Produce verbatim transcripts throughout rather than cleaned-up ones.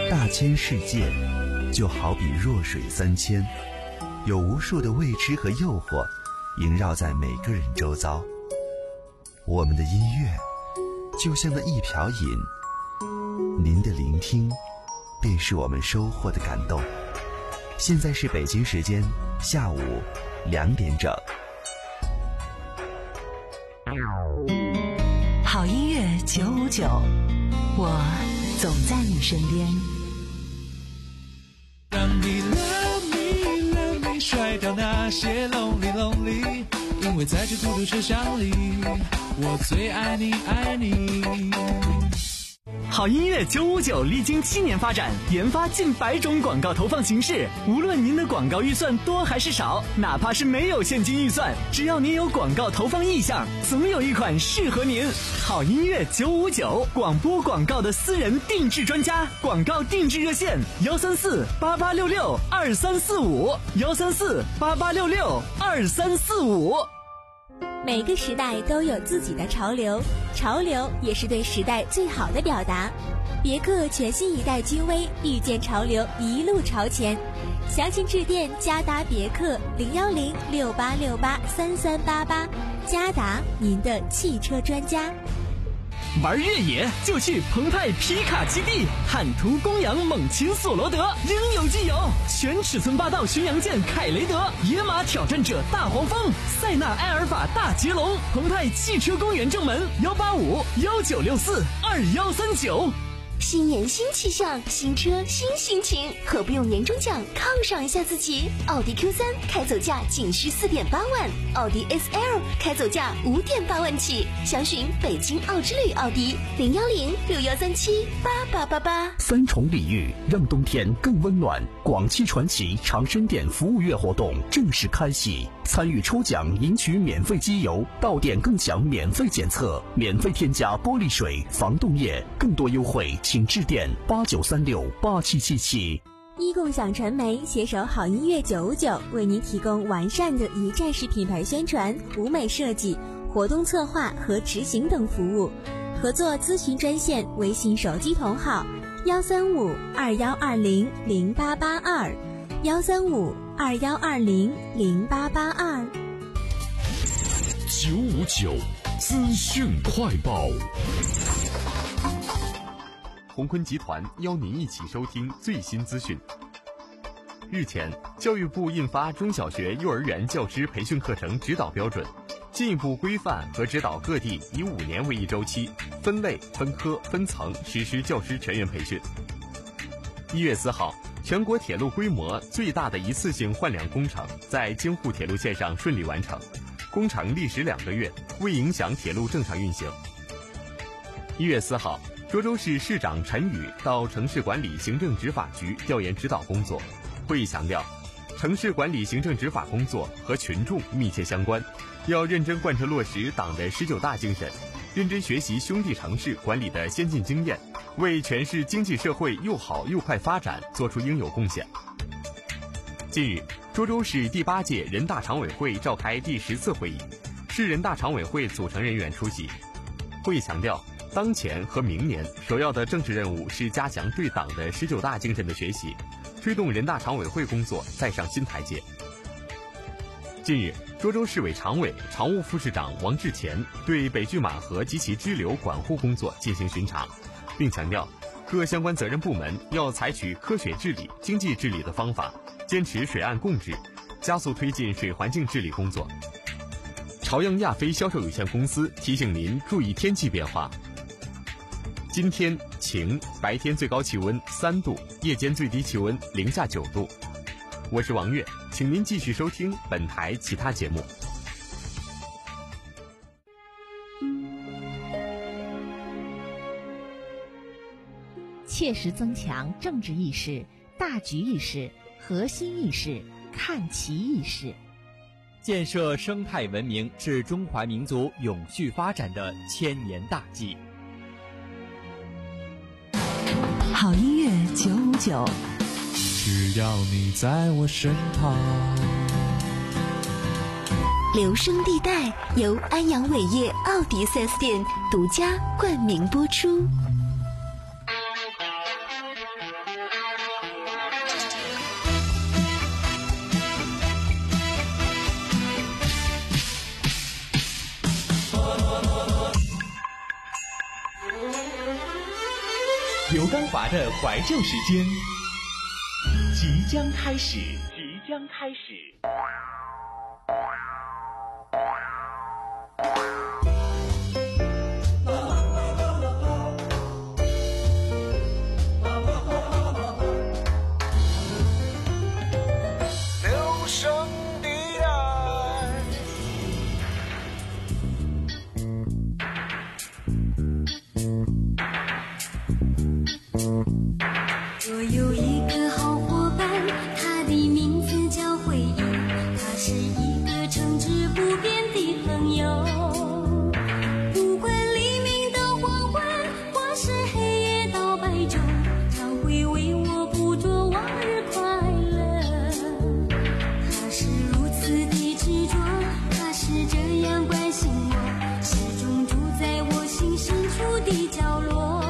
大千世界就好比弱水三千，有无数的未知和诱惑萦绕在每个人周遭。我们的音乐就像那一瓢饮，您的聆听便是我们收获的感动。现在是北京时间下午两点整。 好音乐九五九，我总在你身边。 让你 love me love me 甩掉那些 lonely lonely， 因为在这孤独车厢里，我最爱你爱你。 好音乐九五九历经七年发展，研发近百种广告投放形式。无论您的广告预算多还是少，哪怕是没有现金预算，只要您有广告投放意向，总有一款适合您。好音乐九五九，广播广告的私人定制专家，广告定制热线幺三四八八六六二三四五幺三四八八六六二三四五。 每个时代都有自己的潮流，潮流也是对时代最好的表达。别克全新一代君威，遇见潮流，一路朝前。详情致电嘉达别克零幺零六八六八三三八八，嘉达，您的汽车专家。 玩越野就去澎湃皮卡基地，汉途公羊猛禽索罗德应有尽有，全尺寸霸道巡洋舰凯雷德，野马挑战者大黄蜂，塞纳埃尔法大捷龙。澎湃汽车公园正门幺八五幺九六四二幺三九。 新年新气象，新车新心情，何不用年终奖犒赏一下自己？奥迪 Q 三 开走价仅需 四点八万，奥迪 S L 开走价 五点八万起。详询北京奥之旅奥迪零幺零六幺三七八八八八。 三重礼遇，让冬天更温暖。广汽传祺长生店服务月活动正式开启，参与抽奖赢取免费机油，到店更享免费检测，免费添加玻璃水、防冻液，更多优惠请致电八九三六八七七七。 一共享传媒携手好音乐九五九，为您提供完善的一站式品牌宣传、舞美设计、活动策划和执行等服务。合作咨询专线：微信手机同号幺三五二幺二零零八八二幺三五二幺二零零八八二。 九五九资讯快报。 鸿坤集团邀您一起收听最新资讯。日前，教育部印发中小学、幼儿园教师培训课程指导标准，进一步规范和指导各地以五年为一周期，分类、分科、分层实施教师全员培训。一月四号，全国铁路规模最大的一次性换梁工程在京沪铁路线上顺利完成，工程历时两个月，未影响铁路正常运行。一月四号，涿州市市长陈宇到城市管理行政执法局调研指导工作。会议强调，城市管理行政执法工作和群众密切相关，要认真贯彻落实党的十九大精神，认真学习兄弟城市管理的先进经验，为全市经济社会又好又快发展做出应有贡献。近日，涿州市第八届人大常委会召开第十次会议，市人大常委会组成人员出席。会议强调，当前和明年首要的政治任务是加强对党的十九大精神的学习，推动人大常委会工作再上新台阶。近日，涿州市委常委、常务副市长王志前对北拒马河及其支流管护工作进行巡查，并强调，各相关责任部门要采取科学治理、经济治理的方法，坚持水岸共治，加速推进水环境治理工作。朝阳亚飞销售有限公司提醒您注意天气变化。今天晴，白天最高气温三度，夜间最低气温零下九度。我是王悦，请您继续收听本台其他节目。 切实增强政治意识、大局意识、核心意识、看齐意识， 建设生态文明是中华民族永续发展的千年大计。 好音乐九五九， 只要你在我身旁。 留声地带由安阳伟业奥迪 四 S 店独家冠名播出。 刘刚华的怀旧时间即将开始，即将开始。 留声地带。 我有一个好伙伴，他的名字叫回忆，他是一个诚挚不变的朋友。不管黎明到黄昏，或是黑夜到白昼，他会为我捕捉往日快乐。他是如此的执着，他是这样关心我，始终住在我心深处的角落。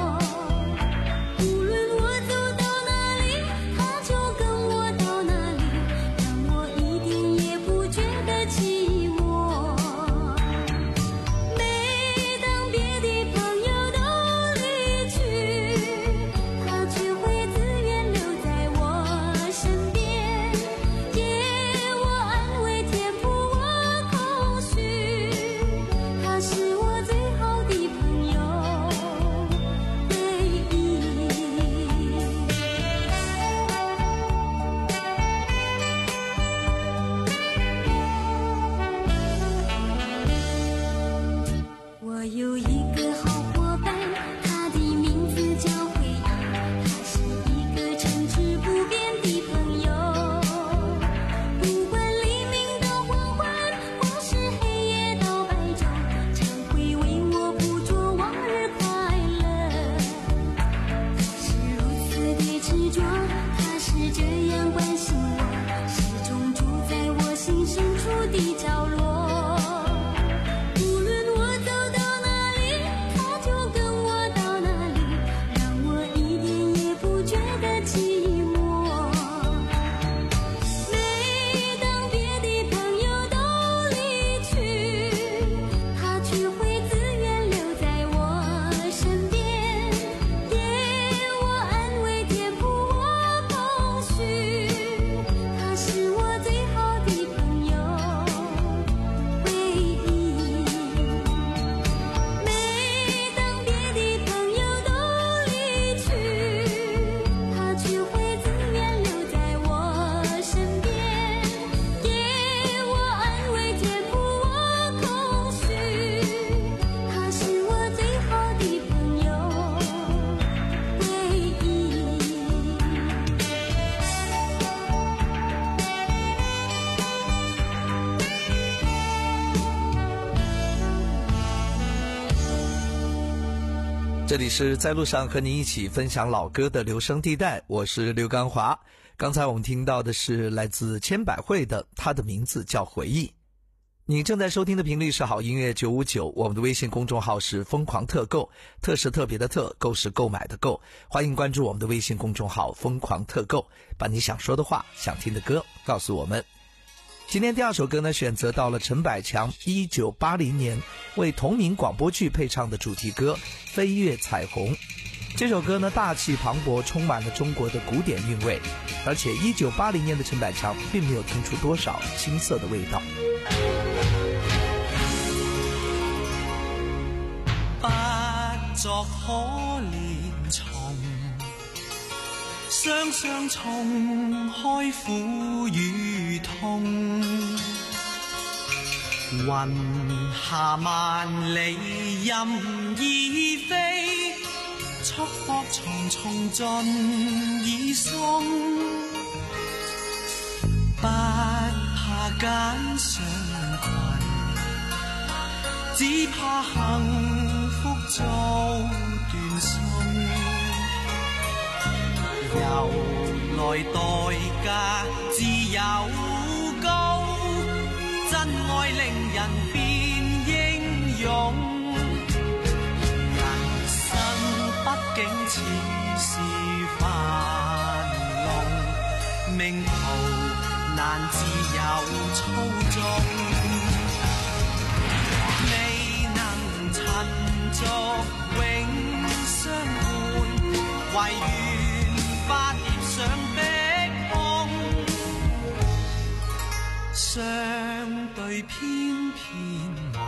这里是在路上和你一起分享老歌的留声地带，我是刘刚华。刚才我们听到的是来自千百惠的，他的名字叫回忆。你正在收听的频率是好音乐九五九，我们的微信公众号是疯狂特购，特是特别的特，购是购买的购。欢迎关注我们的微信公众号疯狂特购，把你想说的话、想听的歌告诉我们。今天第二首歌呢，选择到了陈百强一九八零年为同名广播剧配唱的主题歌《飞越彩虹》。这首歌呢，大气磅礴，充满了中国的古典韵味，而且一九八零年的陈百强并没有听出多少青涩的味道。 不作可憐蟲，雙雙衝開苦與痛，雲下萬里任意飛，束縛重重盡已鬆，不怕揀上裙，只怕幸福遭斷送，由來代價自有高，真愛令人變英勇，人生畢竟似是繁龍，命途難自由操縱，未能趁作永相伴， 唯願化蝶上碧空，相對翩翩舞，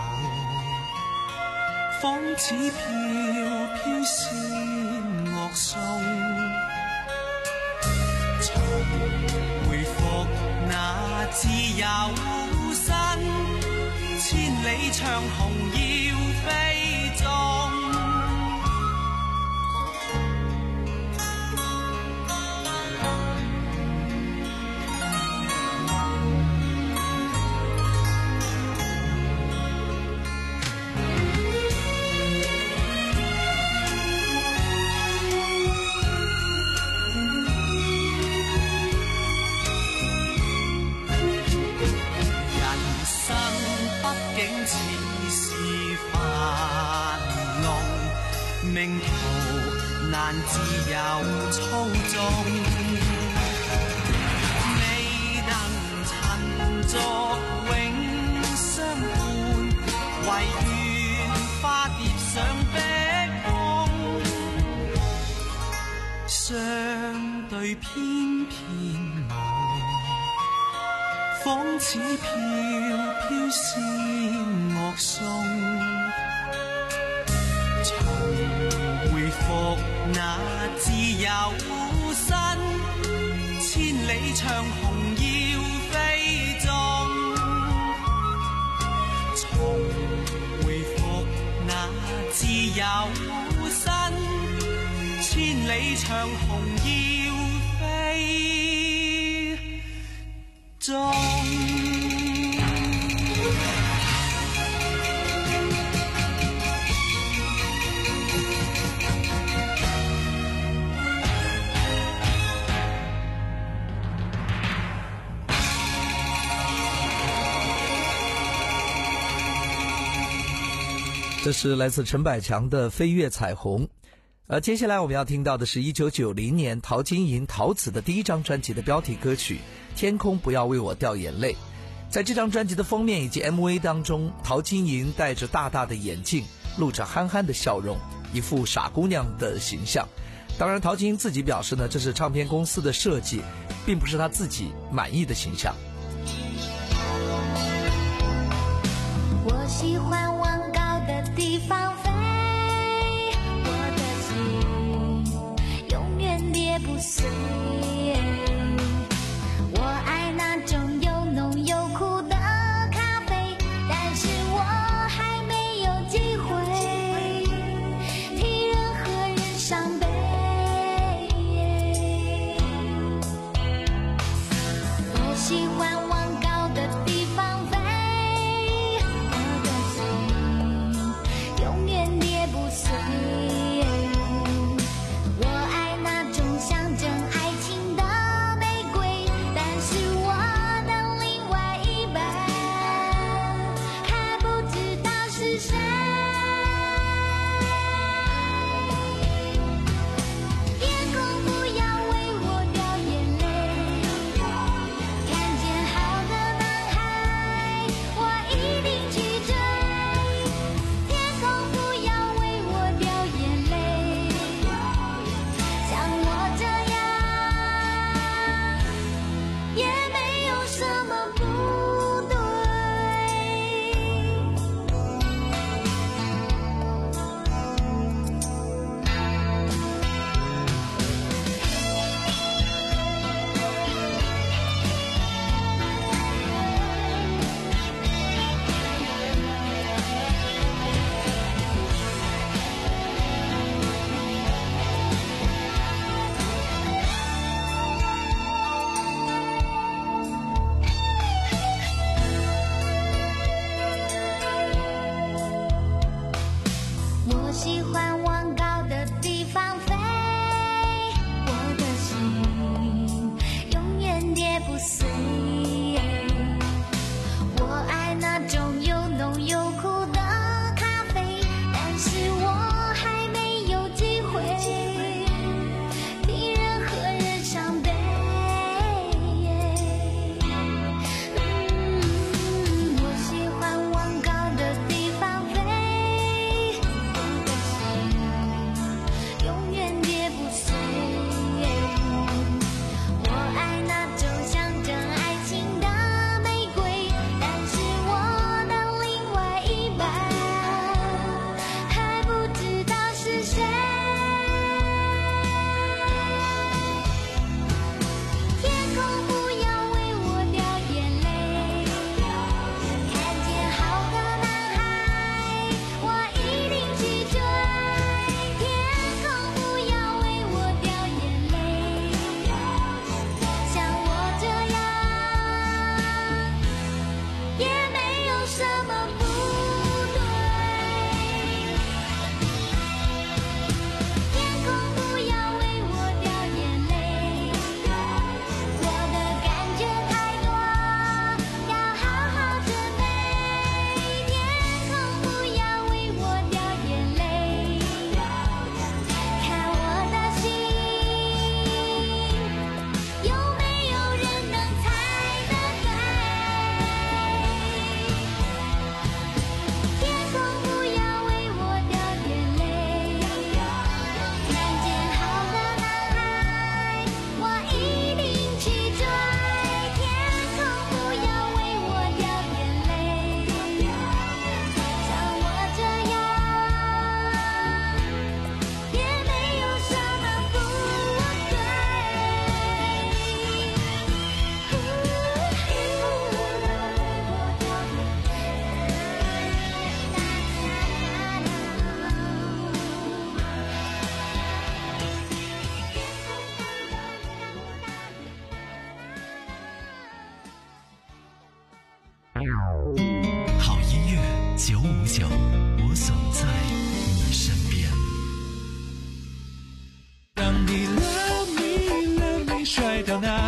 仿似飄飄仙樂頌，重回復那自由身，千里長虹要飛縱。命途難自由操縱，未能塵俗永相伴，唯願化蝶上碧空，相對翩翩舞，仿似飄飄仙樂頌。回復那自由身，千里長虹要飛縱，重回復那自由身，千里長虹要飛縱。 这是来自陈百强的《飞越彩虹》。呃，接下来我们要听到的是一九九零年陶晶莹陶子的第一张专辑的标题歌曲《天空不要为我掉眼泪》。在这张专辑的封面以及 M V 当中，陶晶莹戴着大大的眼镜，露着憨憨的笑容，一副傻姑娘的形象。当然陶晶莹自己表示呢，这是唱片公司的设计，并不是她自己满意的形象。 我喜欢往高的地方飞，我的心永远跌不碎。我爱那种又浓又苦的咖啡，但是我还没有机会替任何人伤悲。我喜欢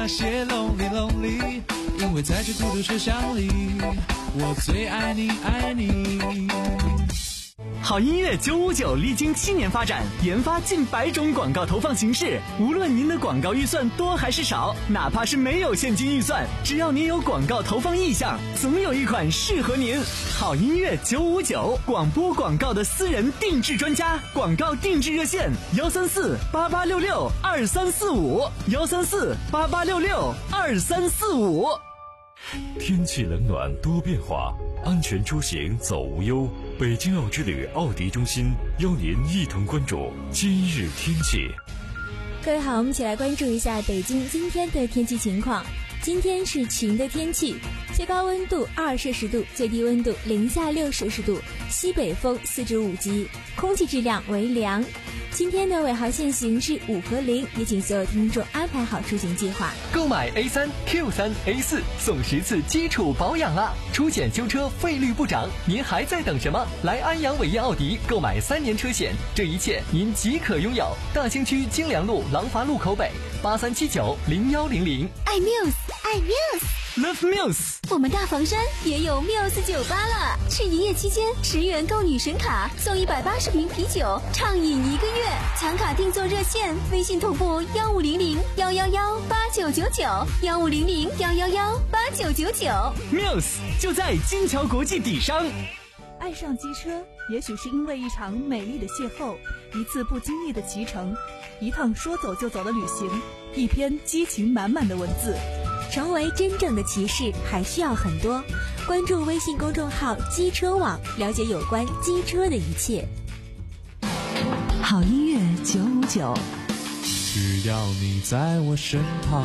那些 lonely lonely， 因为在这孤独车厢里，我最爱你爱你。 好音乐九五九历经七年发展，研发近百种广告投放形式。无论您的广告预算多还是少，哪怕是没有现金预算，只要您有广告投放意向，总有一款适合您。好音乐九五九，广播广告的私人定制专家，广告定制热线：幺三四八八六六二三四五，幺三四八八六六二三四五。 天气冷暖多变化，安全出行走无忧。北京奥之旅奥迪中心邀您一同关注今日天气。 各位好，我们一起来关注一下北京今天的天气情况。今天是晴的天气，最高温度二摄氏度，最低温度零下六摄氏度，西北风四至五级，空气质量为良。今天的尾号限行是五和零，也请所有听众安排好出行计划。 购买 A 三 Q 三 A 四送十次基础保养啊！出险修车费率不涨，您还在等什么？来安阳伟业奥迪购买三年车险，这一切您即可拥有。大兴区京良路廊坊路口北八三七九零幺零零。 爱 Muse， 爱 Muse。Love Muse， 我们大房山也有 Muse 酒吧了。是一夜期间十元购女神卡，送一百八十瓶啤酒，畅饮一个月。抢卡订座热线：微信同步幺五零零幺幺幺八九九九，幺五零零幺幺幺八九九九。 Muse 就在金桥国际底商。 爱上机车，也许是因为一场美丽的邂逅，一次不经意的骑乘，一趟说走就走的旅行，一篇激情满满的文字。 成为真正的骑士还需要很多，关注微信公众号机车网，了解有关机车的一切。 好音乐九五九， 只要你在我身旁。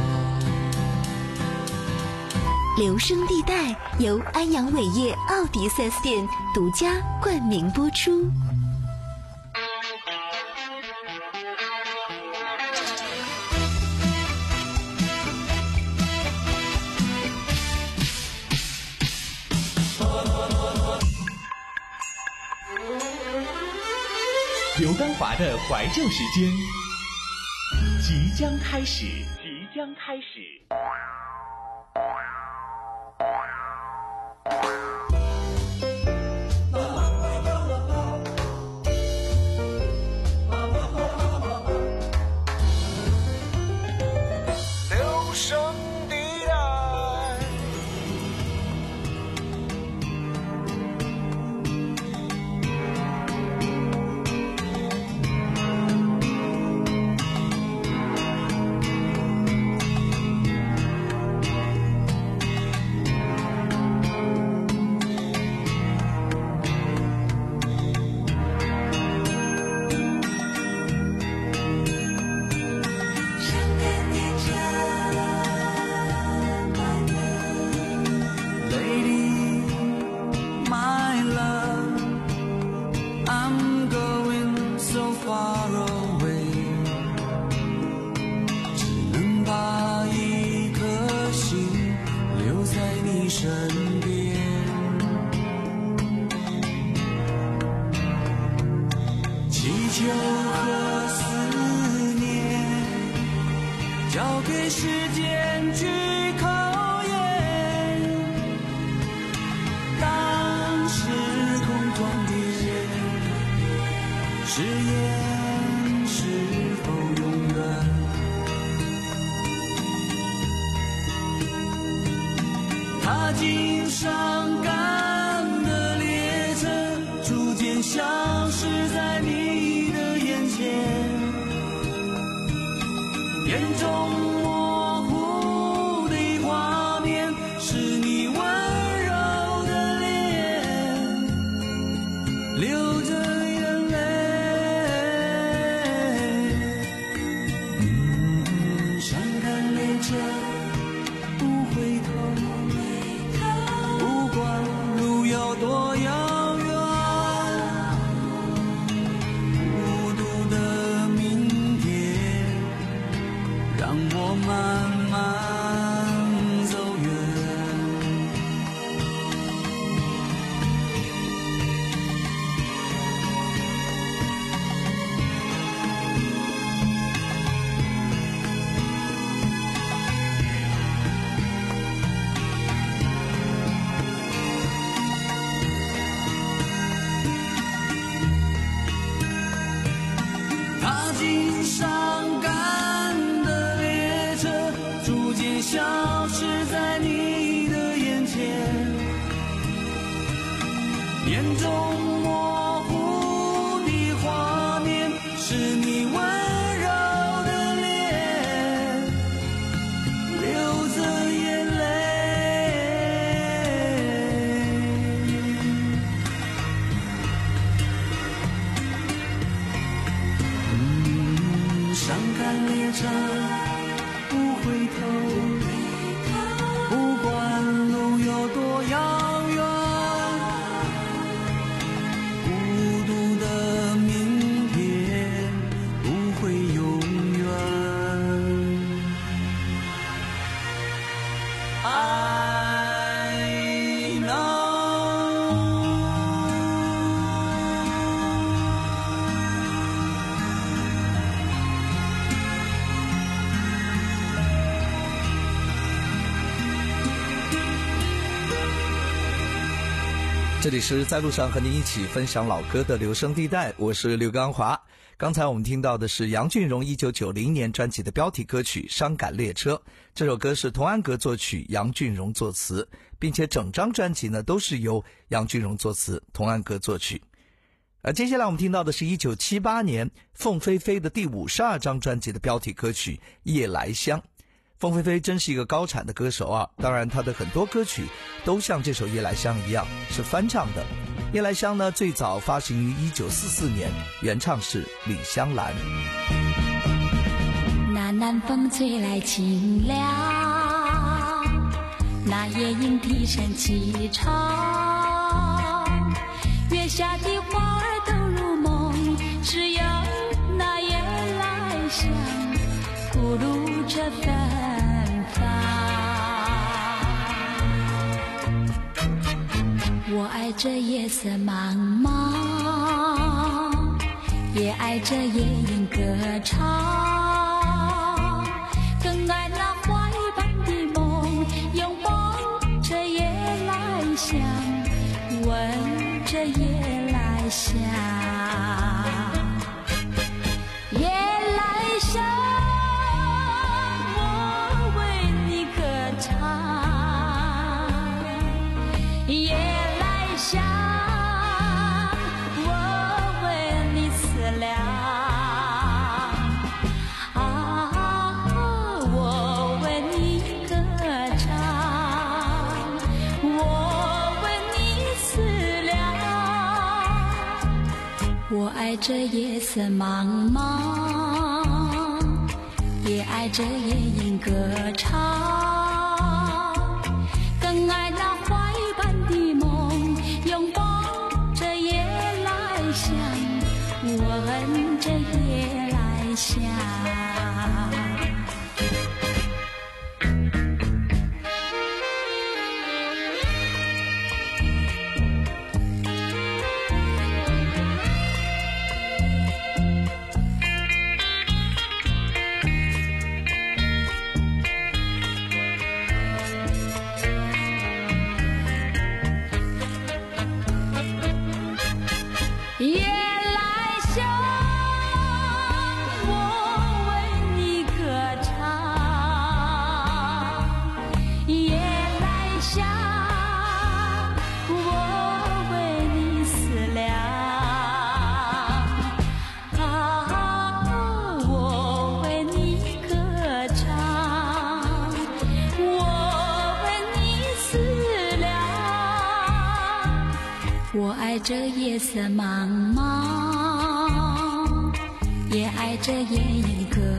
留声地带由安阳伟业奥迪 四 S 店独家冠名播出。 刘刚华的怀旧时间即将开始，即将开始。 留声地带， 交给时间去考验。当时空装点，誓言是否永远？踏进伤感的列车，逐渐消失在你的眼前。眼中模糊的画面，是你温柔的脸，流着你的泪。嗯，想看列车不回头，不踏进伤感的列车，逐渐消失在你的眼前，眼中模糊的画面是你温柔的脸，流着眼泪。嗯，伤感列车不回头，不管路有多遥远，孤独的明天不会永远。I know。 这里是在路上和您一起分享老歌的留声地带，我是刘刚华。刚才我们听到的是杨俊荣一九九零年专辑的标题歌曲《伤感列车》，这首歌是童安格作曲，杨俊荣作词，并且整张专辑呢都是由杨俊荣作词，童安格作曲。而接下来我们听到的是一九七八年凤飞飞的第五十二张专辑的标题歌曲《夜来香》。凤飞飞真是一个高产的歌手啊，当然她的很多歌曲都像这首《夜来香》一样是翻唱的。《夜来香》呢最早发行于一九四四年，原唱是李香兰。 那南风吹来清凉，那夜莺啼声齐唱，月下的花儿都入梦，只有那夜来香吐露着芬芳。我爱这夜色茫茫，也爱这夜莺歌唱，更爱那花一般的梦，拥抱这夜来香，闻这夜来香。夜来香，我为你歌唱。夜来香，我为你思量。啊，我为你歌唱，我为你思量。我爱这夜色茫茫，也爱这夜莺歌唱，更爱那花一般的梦，拥抱这夜来香，闻这夜来香。夜来香，我为你歌唱。夜来香，我为你思量。啊，我为你歌唱，我为你思量。我爱这夜色茫茫，也爱这夜莺歌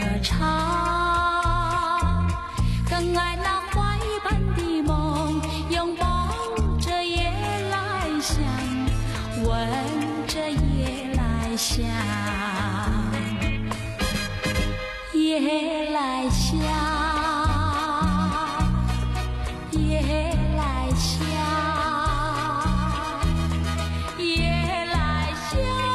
唱，更爱那花一般的梦，拥抱这夜来香，闻这夜来香。夜来香，夜来香，夜来香。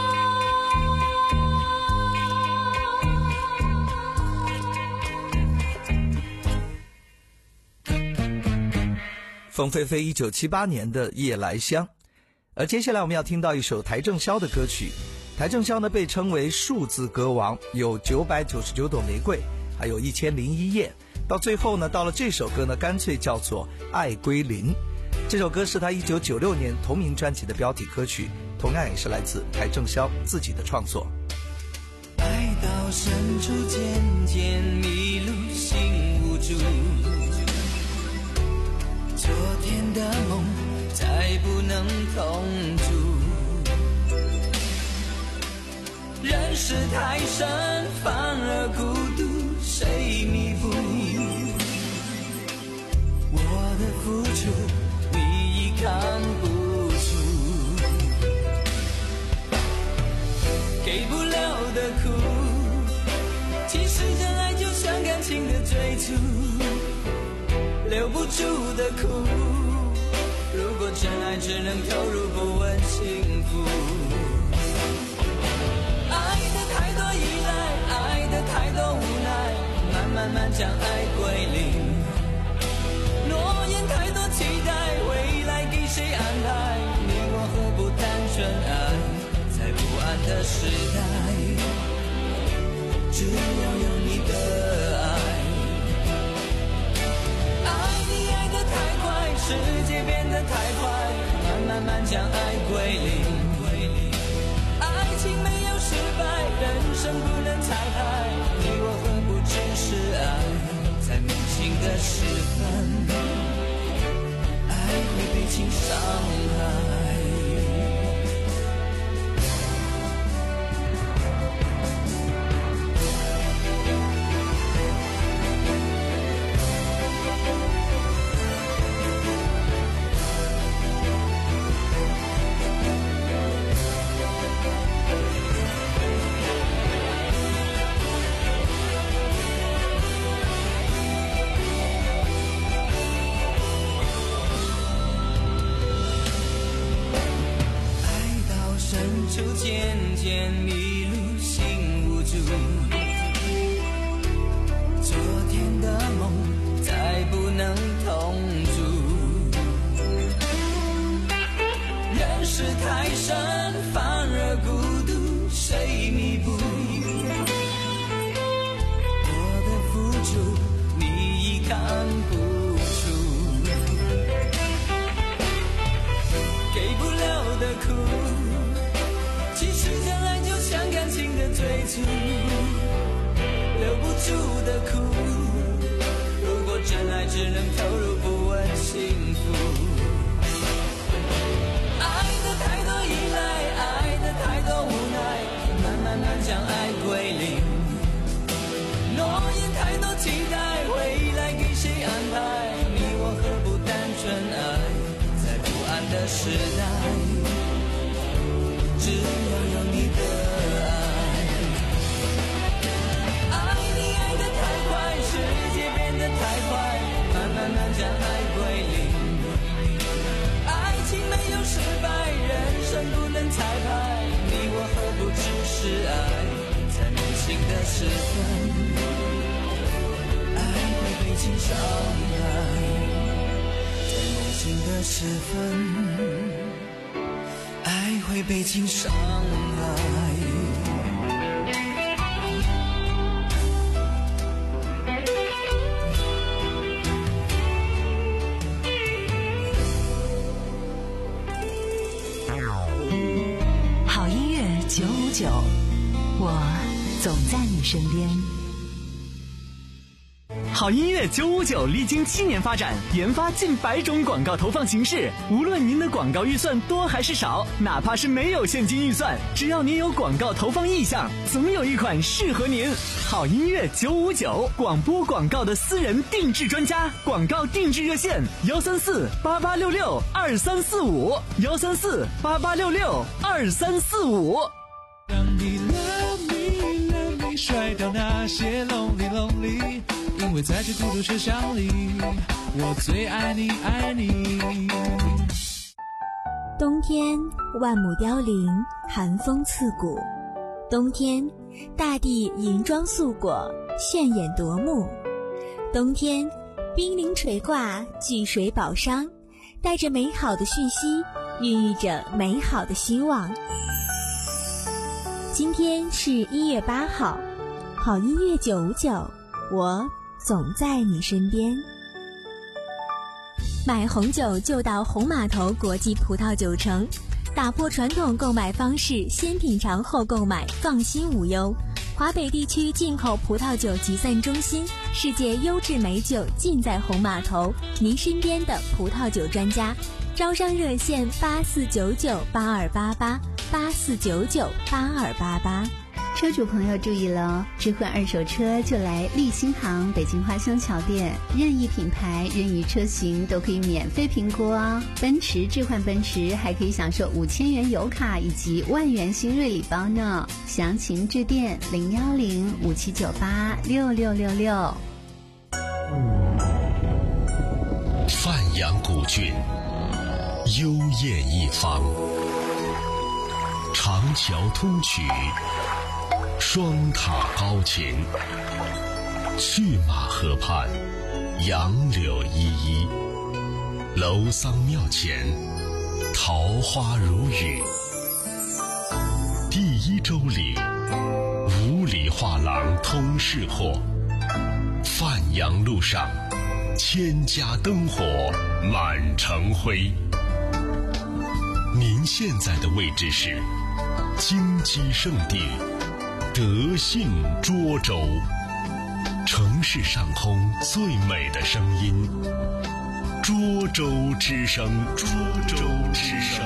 凤飞飞一九七八年的《夜来香》，而接下来我们要听到一首邰正宵的歌曲， 邰正宵呢被称为数字歌王，有九百九十九朵玫瑰，还有一千零一夜。到最后呢，到了这首歌呢，干脆叫做《爱归零》。这首歌是他一九九六年同名专辑的标题歌曲，同样也是来自邰正宵自己的创作。 爱到深处渐渐迷路，心无助，昨天的梦再不能同住，人世太深反而孤独，谁弥补我的付出，你已看不出，给不了的苦，其实真爱就像感情的追逐，留不住的苦，如果真爱只能投入不问幸福，爱的太多依赖，爱的太多无奈，慢慢慢将爱归零，诺言太多期待，未来给谁安排，你我何不单纯爱，在不安的时代，只要有你的爱，爱你爱得太快，世界变得太快，慢慢慢将爱归零，爱情没有失败，人生不能彩排，你我何不只是爱，在年轻的时分，爱会被情伤害。就渐渐迷路，心无助，昨天的梦再不能同住，人世太深反而孤独，谁弥补我的付出，你已看不出，给不了的苦，其实真爱就像感情的追逐，留不住的苦，如果真爱只能投入不问幸福，爱的太多依赖，爱的太多无奈，慢慢慢将爱归零，诺言太多期待，未来给谁安排，你我何不单纯爱，在不安的时代，只要有你的爱，爱你爱得太快，世界变得太快，慢慢慢将爱归零，爱情没有失败，人生不能彩排，你我何不只是爱，在年轻的时分，爱会被情伤害，在年轻的时分，爱会被情伤害。 好音乐九五九，我总在你身边。 好音乐九五九历经七年发展，研发近百种广告投放形式。无论您的广告预算多还是少，哪怕是没有现金预算，只要您有广告投放意向，总有一款适合您。好音乐九五九，广播广告的私人定制专家，广告定制热线：幺三四八八六六二三四五，幺三四八八六六二三四五。 让你 love me love me 甩掉那些 lonely lonely， 因为在这孤独车厢里，我最爱你爱你。 冬天万亩凋零，寒风刺骨。冬天大地银装素裹，炫眼夺目。冬天冰凌垂挂，巨水宝商，带着美好的讯息，孕育着美好的希望。 今天是一月八号，好音乐九五九，我总在你身边。买红酒就到红码头国际葡萄酒城，打破传统购买方式，先品尝后购买，放心无忧。华北地区进口葡萄酒集散中心，世界优质美酒尽在红码头，您身边的葡萄酒专家。招商热线八四九九八二八八八四九九八二八八。 车主朋友注意了，置换二手车就来立新行北京花乡桥店，任意品牌任意车型都可以免费评估哦。奔驰置换奔驰还可以享受五千元油卡以及万元新锐礼包呢，详情致电零幺零五七九八六六六六。 范阳古郡，幽艳一方，长桥通衢，双塔高擎，去马河畔，杨柳依依，楼桑庙前，桃花如雨。第一周里，五里画廊通市货，范阳路上，千家灯火满城辉。您现在的位置是金鸡圣地德信涿州，城市上空最美的声音，涿州之声，涿州之声。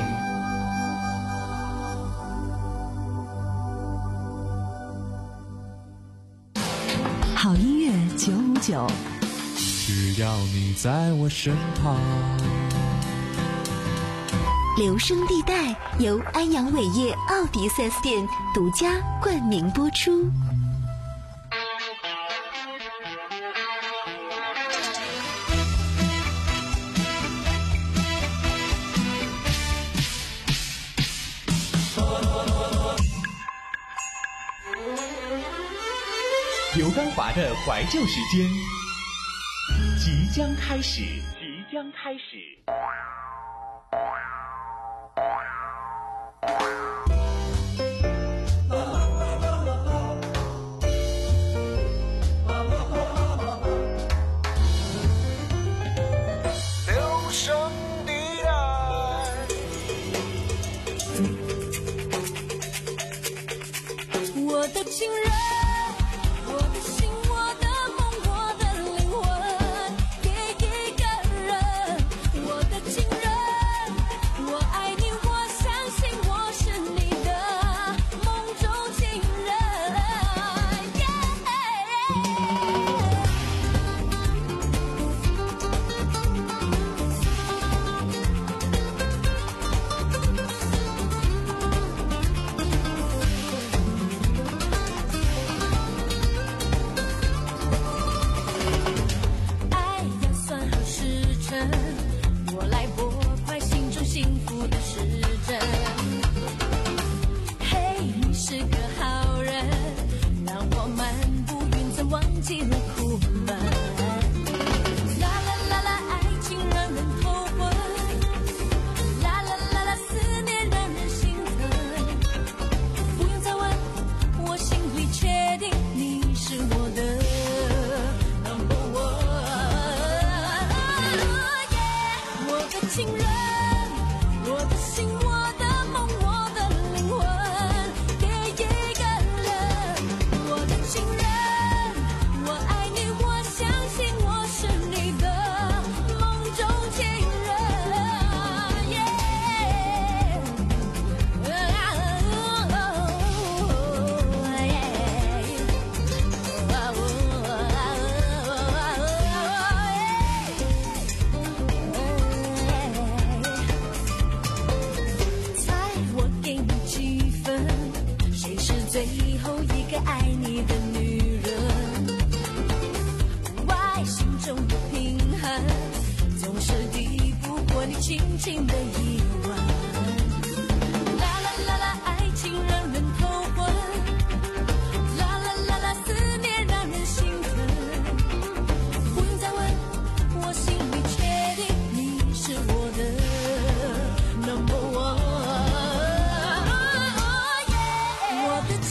好音乐九五九， 只要你在我身旁。 留声地带由安阳伟业奥迪 四 S 店独家冠名播出。 刘刚华的怀旧时间即将开始，即将开始。 我的情人，我的心，我的梦，我的灵魂，给一个人。我的情人，我爱你，我相信我是你的梦中情人。轻轻的一吻，啦啦啦啦，爱情让人头昏，啦啦啦啦，思念让人心疼。不用再问，我心里确定你是我的 number one。我的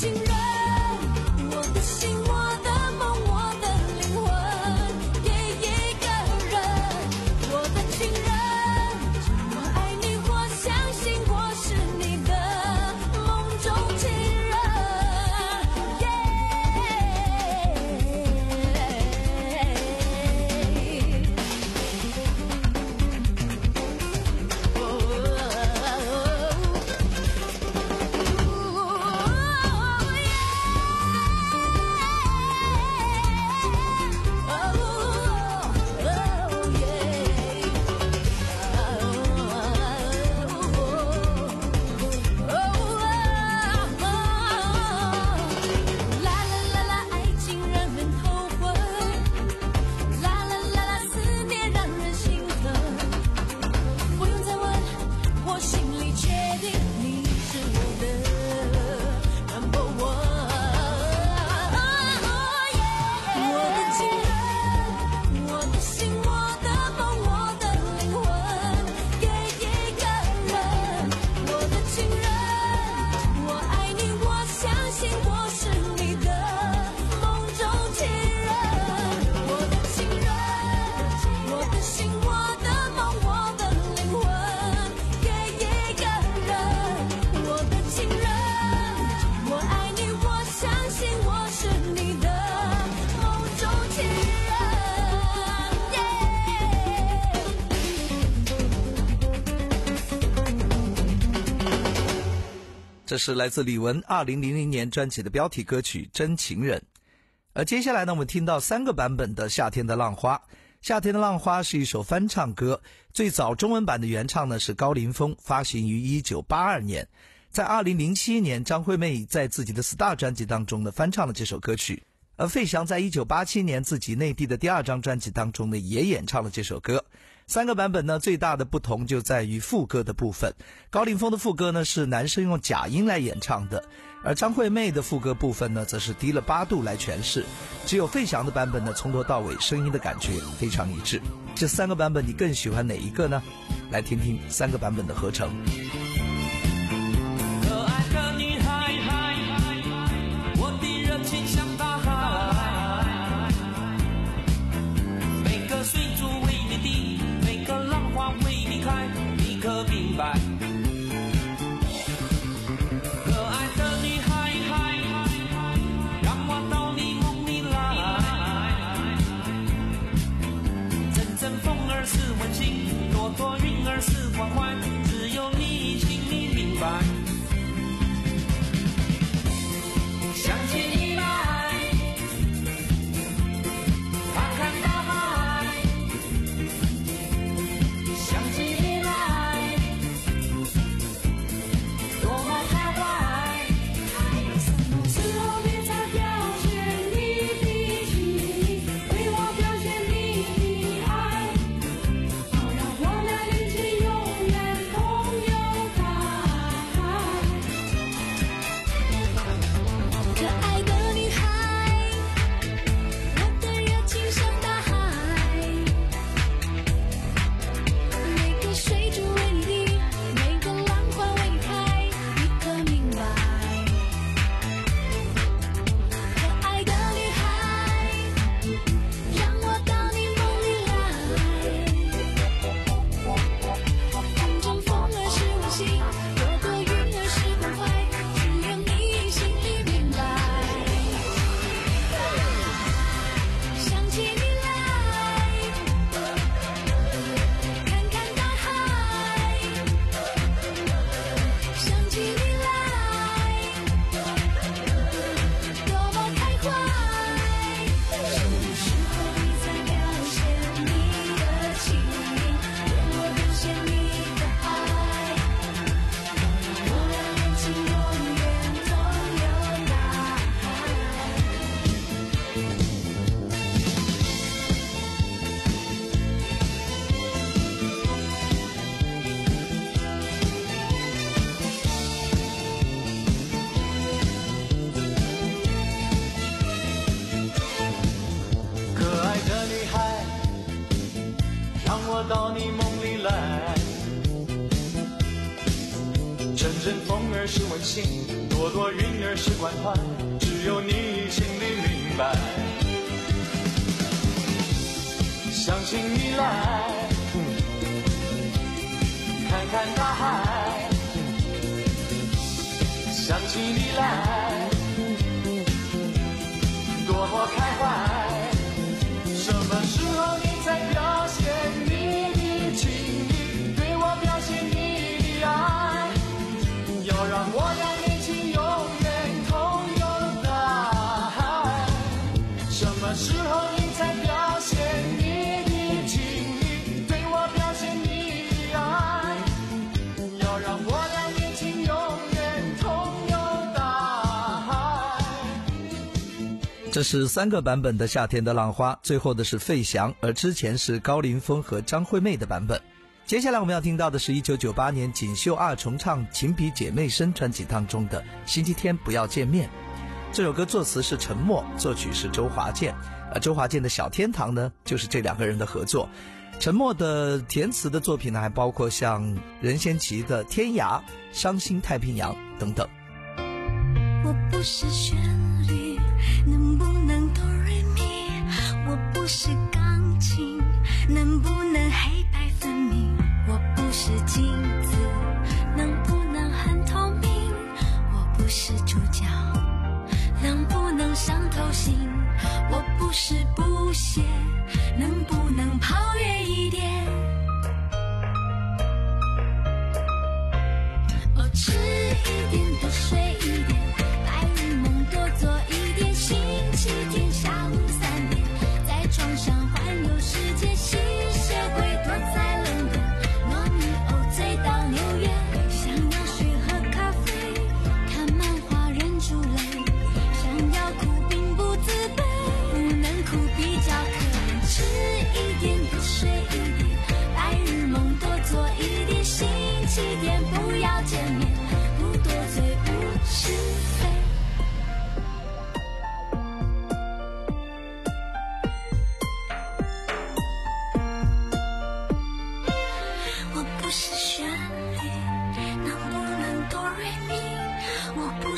这是来自李玟二零零零年专辑的标题歌曲《真情人》。而接下来呢，我们听到三个版本的《夏天的浪花》。《夏天的浪花》是一首翻唱歌，最早中文版的原唱呢是高凌风，发行于一九八二年。在二零零七年，张惠妹在自己的 Star 专辑当中呢翻唱了这首歌曲，而费翔在一九八七年自己内地的第二张专辑当中呢也演唱了这首歌。三个版本呢最大的不同就在于副歌的部分，高凌风的副歌呢是男生用假音来演唱的，而张惠妹的副歌部分呢则是低了八度来诠释。只有费翔的版本呢从头到尾声音的感觉非常一致。这三个版本你更喜欢哪一个呢？来听听三个版本的合成。 可爱的女孩，我的热情像大海，每个水珠为你滴，每个浪花为你开，你可明白？可爱的女孩，让我到你梦里来，阵阵风儿是温馨，朵朵云儿是关怀，只有你心里明白。想起你来，看看大海，想起你来，多么开怀。什么时候你才表现你的情意，对我表现你的爱，好让我俩一起永远同游大海。可爱的女孩，我的热情像大海，每个水珠为你滴，每个浪花为你开，你可明白？可爱的女孩，让我到你梦里来，阵阵风儿是温馨，朵朵云儿是关怀，只有你心里明白。想起你来，看看大海，想起你来，多么开怀。什么时候你才表现你的情意，对我表现你的爱，好让我俩眼睛永远同游大可爱的女孩，让我到你梦里来，阵阵风儿是温馨，朵朵云儿是关怀，只有你心里明白。想起你来，看看大海，想起你来，多么开怀。什么时候你才表现你的情意，对我表现你的爱，要让我俩一起永远同游大海。什么时候你才表现你的情意，对我表现你的爱，要让我俩一起永远同游大海。 这是三个版本的《夏天的浪花》，最后的是费翔，而之前是高凌风和张惠妹的版本。接下来我们要听到的是一九九八年锦绣二重唱《情比姐妹深》专辑当中的《星期天不要见面》。这首歌作词是陈默，作曲是周华健，而周华健的《小天堂》呢就是这两个人的合作。陈默的填词的作品呢还包括像任贤齐的《天涯》、《伤心太平洋》等等。 我不是旋律，能不能哆瑞咪？我不是钢琴，能不能黑白分明？我不是镜子，能不能很透明？我不是主角，能不能伤透心？我不是布鞋，能不能跑远一点？哦，迟一点的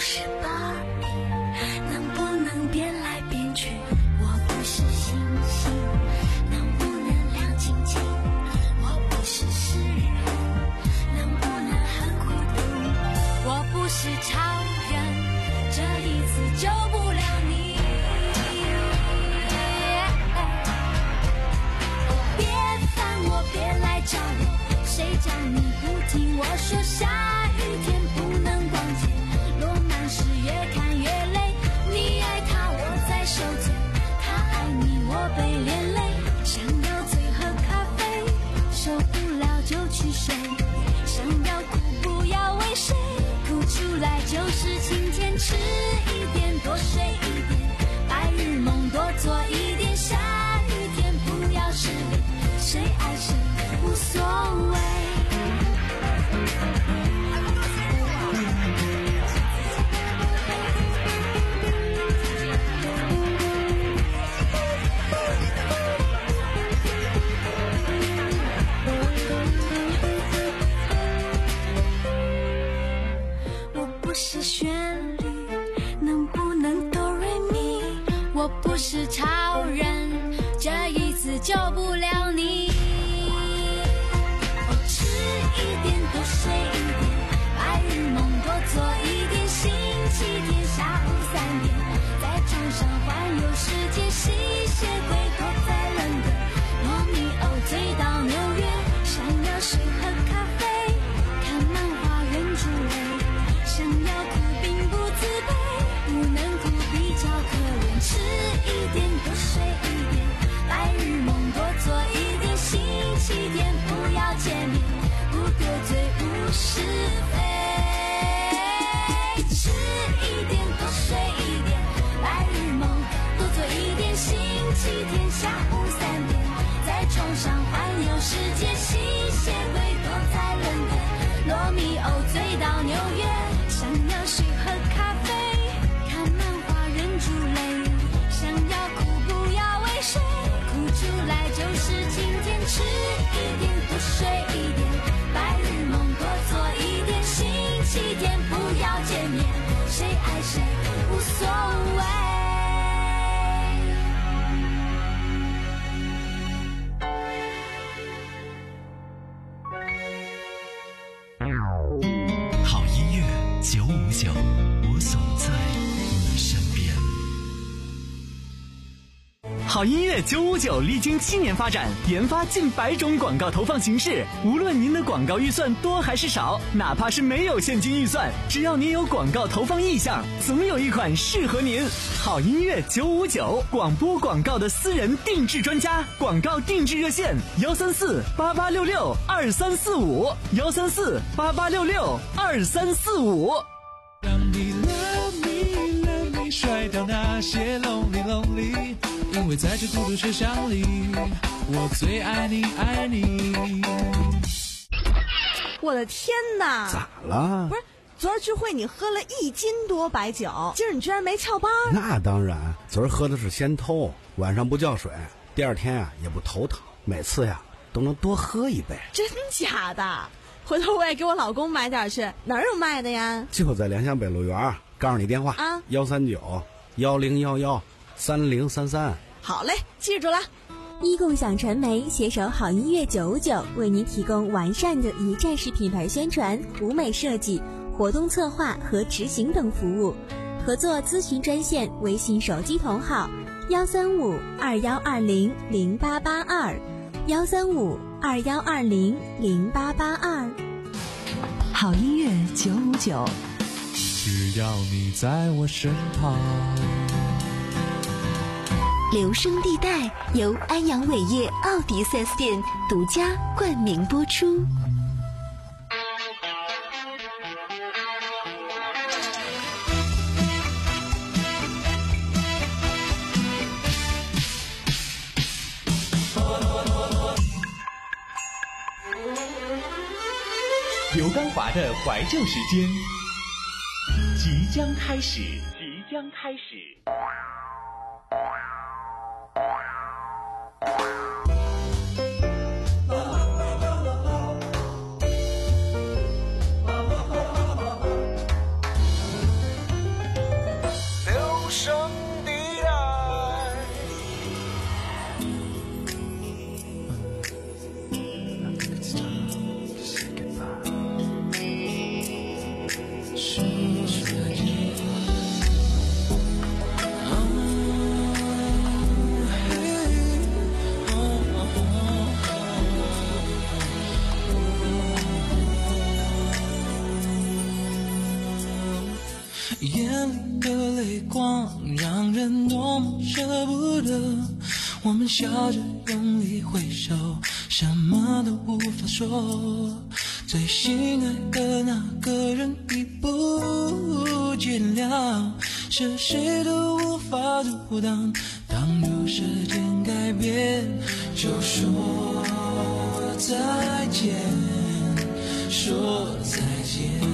是芭比，能不能变来变去？我不是星星，能不能亮晶晶？我不是诗人，能不能很孤独？我不是超人，这一次救不了你。别烦我，别来找我，谁叫你不听我说？下雨天不能逛街，落满是越看越累。你爱他，我在受罪，他爱你，我被连累。想要醉喝咖啡，受不了就去睡。想要哭不要为谁，哭出来就是晴天。吃一点，多睡一点，白日梦多做一点。下雨天不要失联，谁爱谁无所谓。不是旋律，能不能哆瑞咪？我不是超人，这一次救不了你。哦，吃一点，多睡一点，白日梦多做一点。星期天下午三点，在床上环游世界。吸血鬼躲在伦敦，罗密欧追到纽约。想要水喝咖啡，看漫画忍住泪。想要哭并不自卑，不能哭比较可怜。吃一点，多睡一点，白日梦多做一点。星期天不要见面，不得罪无是非。吃一点，多睡一点，白日梦多做一点。星期天下午三点，在床上环游世界。吸血鬼躲在伦敦，罗密欧追到纽约。想要水喝咖啡，看漫画忍住泪。想要哭不要为谁，哭出来就是晴天。吃一点，多睡一点，白日梦多做一点。星期天不要见面，谁爱谁无所谓。 好音乐九五九，我总在你身边。 好音乐九五九历经七年发展，研发近百种广告投放形式。无论您的广告预算多还是少，哪怕是没有现金预算，只要您有广告投放意向，总有一款适合您。好音乐九五九，广播广告的私人定制专家，广告定制热线：幺三四八八六六二三四五，幺三四八八六六二三四五。 让你 love me love me 甩掉那些 lonely lonely， 因为在这孤独车厢里，我最爱你爱你。 我的天哪！ 咋了？ 不是，昨儿聚会你喝了一斤多白酒，今儿你居然没翘班？ 那当然，昨儿喝的是先偷，晚上不叫水，第二天啊也不头疼，每次呀都能多喝一杯。 真假的？回头我也给我老公买点去，哪儿有卖的呀？ 就在联想北路园，告诉你电话啊，幺三九幺零幺幺三零三三。 好嘞，记住了。 一共享传媒携手好音乐九五九，为您提供完善的一站式品牌宣传、舞美设计、活动策划和执行等服务。合作咨询专线：微信手机同号幺三五二幺二零零八八二，幺三五二幺二零零八八二。 好音乐九五九， 只要你在我身旁。 留声地带由安阳伟业奥迪 四 S 店独家冠名播出。 刘刚华的怀旧时间即将开始，即将开始。 人多么舍不得，我们笑着用力挥手，什么都无法说。最心爱的那个人已不见了，是谁都无法阻挡。当有时间改变，就说再见，说再见。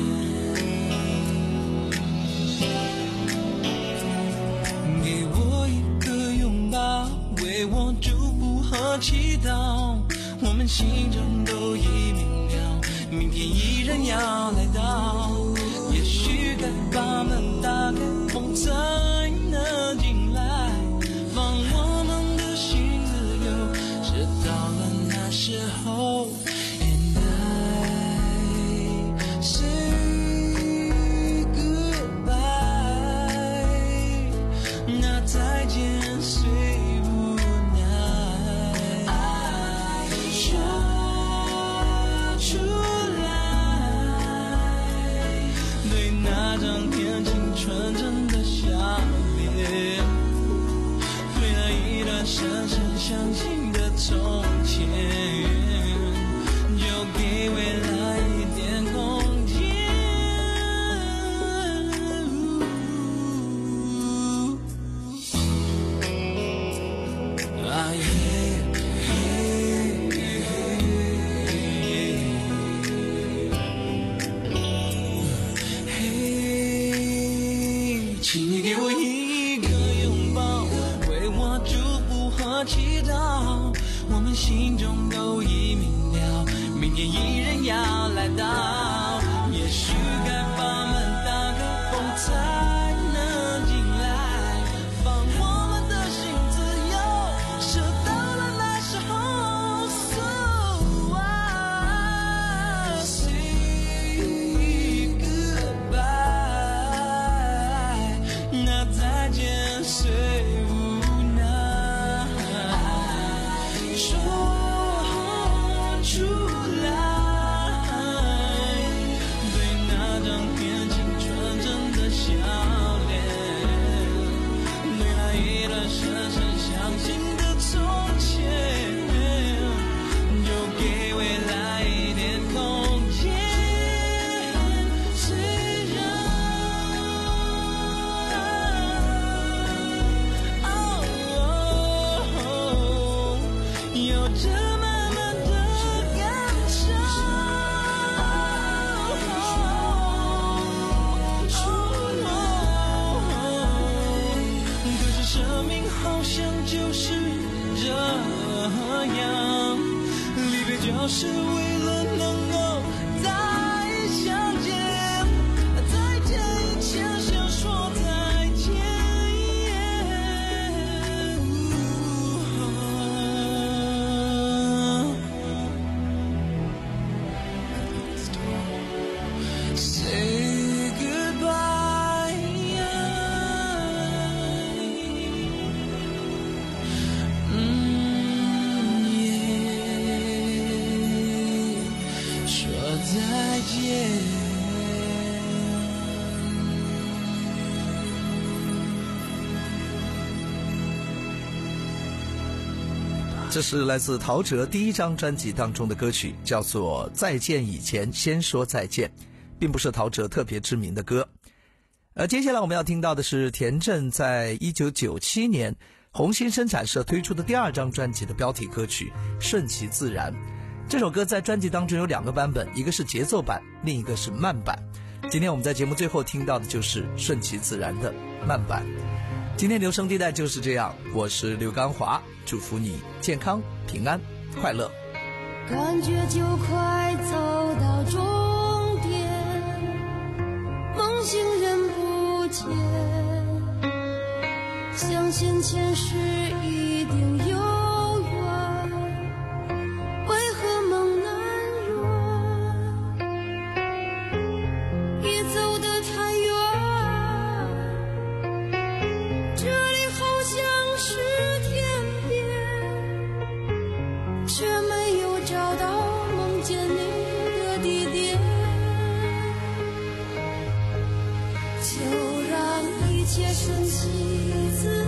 给我一个拥抱，为我祝福和祈祷，我们心中都已明了，明天依然要来到。也许该把门打开，风才能进来，放我们的心自由，直到了那时候。And I say goodbye， 那再见虽无奈，说出来，对那张天青纯真的笑脸，对那一段深深相信的从前，就给未来一点空间。啊耶嘿，请你给我一个拥抱，为我祝福和祈祷，我们心中都已明了，明天依然要来到。也许该把门打开，风才能进来，放我们的心自由，是到了那时候。So I say goodbye， 那再见虽无奈，说出来，对那张天青纯真的笑脸，对那一段深深相信的从前，就给未来一点空间。虽然哦有着慢慢的感受，可是生命好像就是这样，离别就是为了能够再相见，再见以前先说再见。Say goodbye， 嗯耶，说再见。 这是来自陶喆第一张专辑当中的歌曲，叫做《再见以前先说再见》，并不是陶喆特别知名的歌。而接下来我们要听到的是田震在一九九七年红星生产社推出的第二张专辑的标题歌曲《顺其自然》。这首歌在专辑当中有两个版本，一个是节奏版，另一个是慢版。今天我们在节目最后听到的就是顺其自然的慢版。今天留声地带就是这样，我是刘刚华，祝福你健康平安快乐。 感觉就快走到终点，梦醒人不见，相信前世一定有缘，为何梦难圆？已走得太远，这里好像是天边，却没有找到梦见你的地点，就让一切顺其自然。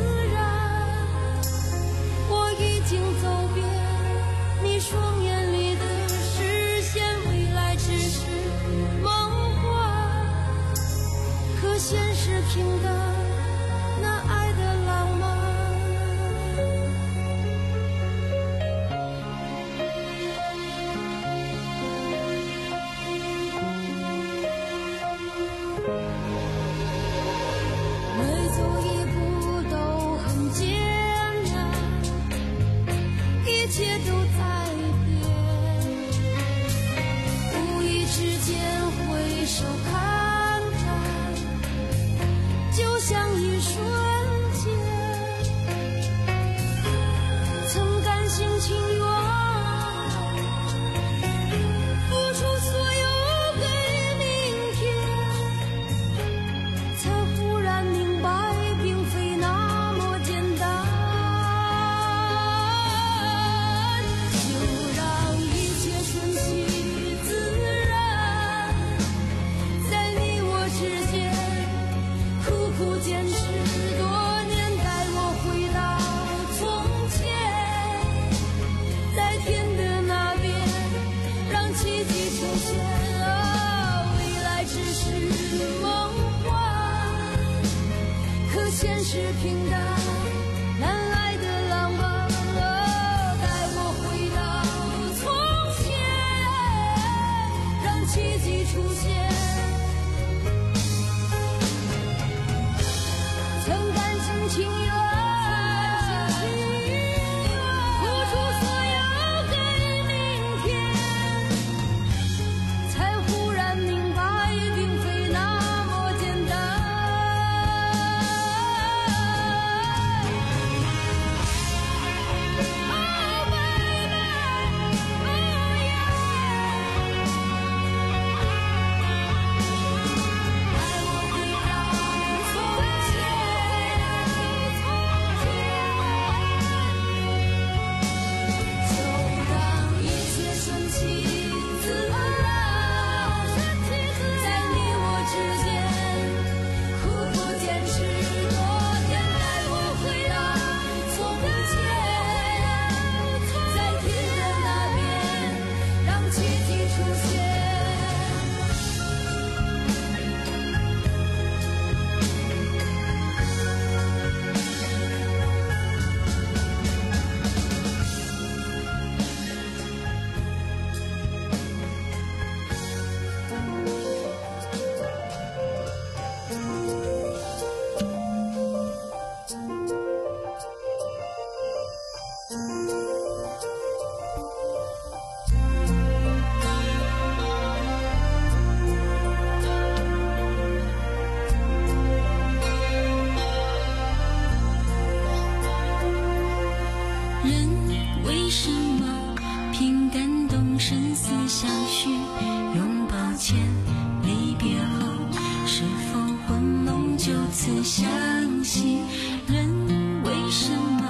生死相许，拥抱前离别后，是否魂梦就此相惜？人为什么